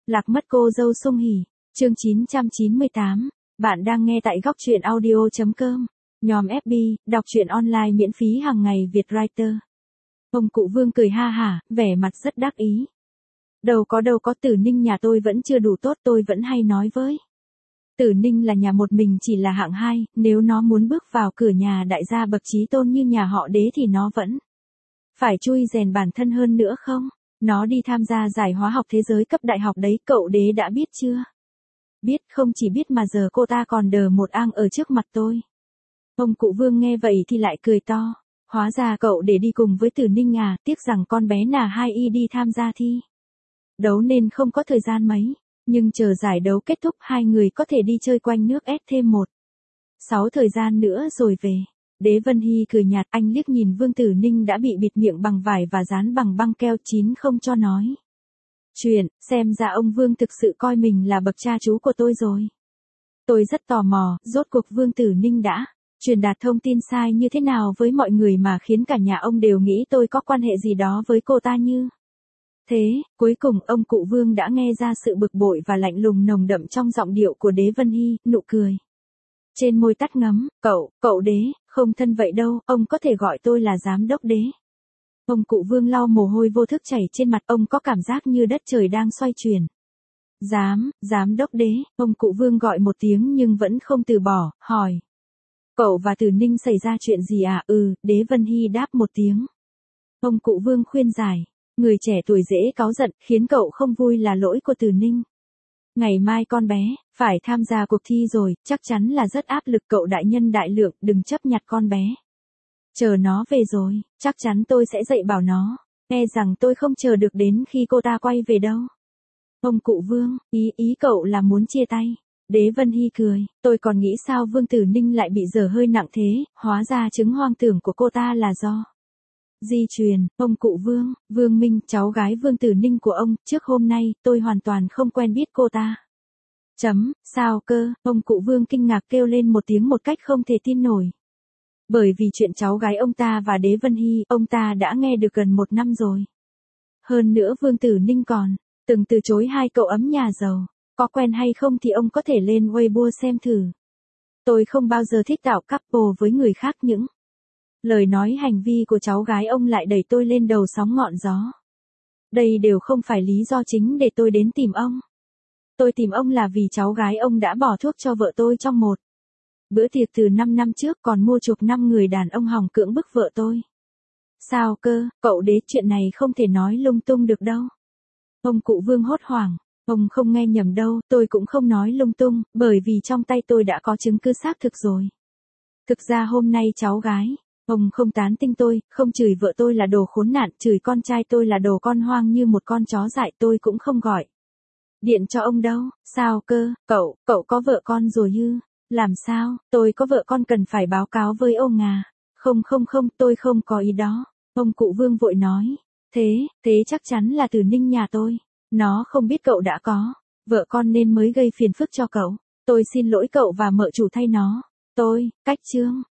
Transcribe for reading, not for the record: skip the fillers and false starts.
Lạc mất cô dâu Sung Hỉ, chương 998, bạn đang nghe tại góc truyện audio.com, nhòm FB, đọc truyện online miễn phí hàng ngày Việt Writer. Ông cụ Vương cười ha hả, vẻ mặt rất đắc ý. Đâu có Tử Ninh nhà tôi vẫn chưa đủ tốt, tôi vẫn hay nói với. Tử Ninh là nhà một mình chỉ là hạng 2, nếu nó muốn bước vào cửa nhà đại gia bậc chí tôn như nhà họ Đế thì nó vẫn phải chui rèn bản thân hơn nữa không? Nó đi tham gia giải hóa học thế giới cấp đại học đấy, cậu Đế đã biết chưa? Biết, không chỉ biết mà giờ cô ta còn đờ một ang ở trước mặt tôi. Ông cụ Vương nghe vậy thì lại cười to. Hóa ra cậu để đi cùng với Tử Ninh à, tiếc rằng con bé nà 2Y đi tham gia thi đấu nên không có thời gian mấy. Nhưng chờ giải đấu kết thúc hai người có thể đi chơi quanh nước S thêm 6 thời gian nữa rồi về. Đế Vân Hy cười nhạt, anh liếc nhìn Vương Tử Ninh đã bị bịt miệng bằng vải và dán bằng băng keo chín không cho nói chuyện, xem ra ông Vương thực sự coi mình là bậc cha chú của tôi rồi. Tôi rất tò mò, rốt cuộc Vương Tử Ninh đã truyền đạt thông tin sai như thế nào với mọi người mà khiến cả nhà ông đều nghĩ tôi có quan hệ gì đó với cô ta như thế. Cuối cùng ông cụ Vương đã nghe ra sự bực bội và lạnh lùng nồng đậm trong giọng điệu của Đế Vân Hy, nụ cười trên môi tắt ngấm. Cậu Đế, không thân vậy đâu, ông có thể gọi tôi là giám đốc Đế. Ông cụ Vương lau mồ hôi vô thức chảy trên mặt, ông có cảm giác như đất trời đang xoay chuyển. Giám đốc Đế, ông cụ Vương gọi một tiếng nhưng vẫn không từ bỏ, hỏi. Cậu và Tử Ninh xảy ra chuyện gì à? Đế Vân Hy đáp một tiếng. Ông cụ Vương khuyên giải. Người trẻ tuổi dễ cáu giận, khiến cậu không vui là lỗi của Tử Ninh. Ngày mai con bé phải tham gia cuộc thi rồi, chắc chắn là rất áp lực, cậu đại nhân đại lượng, đừng chấp nhặt con bé. Chờ nó về rồi, chắc chắn tôi sẽ dạy bảo nó. E rằng tôi không chờ được đến khi cô ta quay về đâu. Ông cụ Vương, ý cậu là muốn chia tay. Đế Vân Hy cười, tôi còn nghĩ sao Vương Tử Ninh lại bị dở hơi nặng thế, hóa ra chứng hoang tưởng của cô ta là do di truyền. Ông cụ Vương, Vương Minh, cháu gái Vương Tử Ninh của ông, trước hôm nay, tôi hoàn toàn không quen biết cô ta. Sao cơ? Ông cụ Vương kinh ngạc kêu lên một tiếng một cách không thể tin nổi. Bởi vì chuyện cháu gái ông ta và Đế Vân Hy, ông ta đã nghe được gần 1 năm rồi. Hơn nữa Vương Tử Ninh còn từng từ chối hai cậu ấm nhà giàu. Có quen hay không thì ông có thể lên Weibo xem thử. Tôi không bao giờ thích tạo couple với người khác, những lời nói hành vi của cháu gái ông lại đẩy tôi lên đầu sóng ngọn gió. Đây đều không phải lý do chính để tôi đến tìm ông. Tôi tìm ông là vì cháu gái ông đã bỏ thuốc cho vợ tôi trong một bữa tiệc từ 5 năm trước, còn mua chuộc 5 người đàn ông hòng cưỡng bức vợ tôi. Sao cơ, cậu Đế, chuyện này không thể nói lung tung được đâu. Ông cụ Vương hốt hoảng. Ông không nghe nhầm đâu, tôi cũng không nói lung tung, bởi vì trong tay tôi đã có chứng cứ xác thực rồi. Thực ra hôm nay cháu gái ông không tán tỉnh tôi, không chửi vợ tôi là đồ khốn nạn, chửi con trai tôi là đồ con hoang như một con chó dại, tôi cũng không gọi điện cho ông đâu. Sao cơ, cậu có vợ con rồi ư? Làm sao, tôi có vợ con cần phải báo cáo với ông à? Không, tôi không có ý đó. Ông cụ Vương vội nói. Thế chắc chắn là Tử Ninh nhà tôi. Nó không biết cậu đã có vợ con nên mới gây phiền phức cho cậu. Tôi xin lỗi cậu và mợ chủ thay nó. Cách chương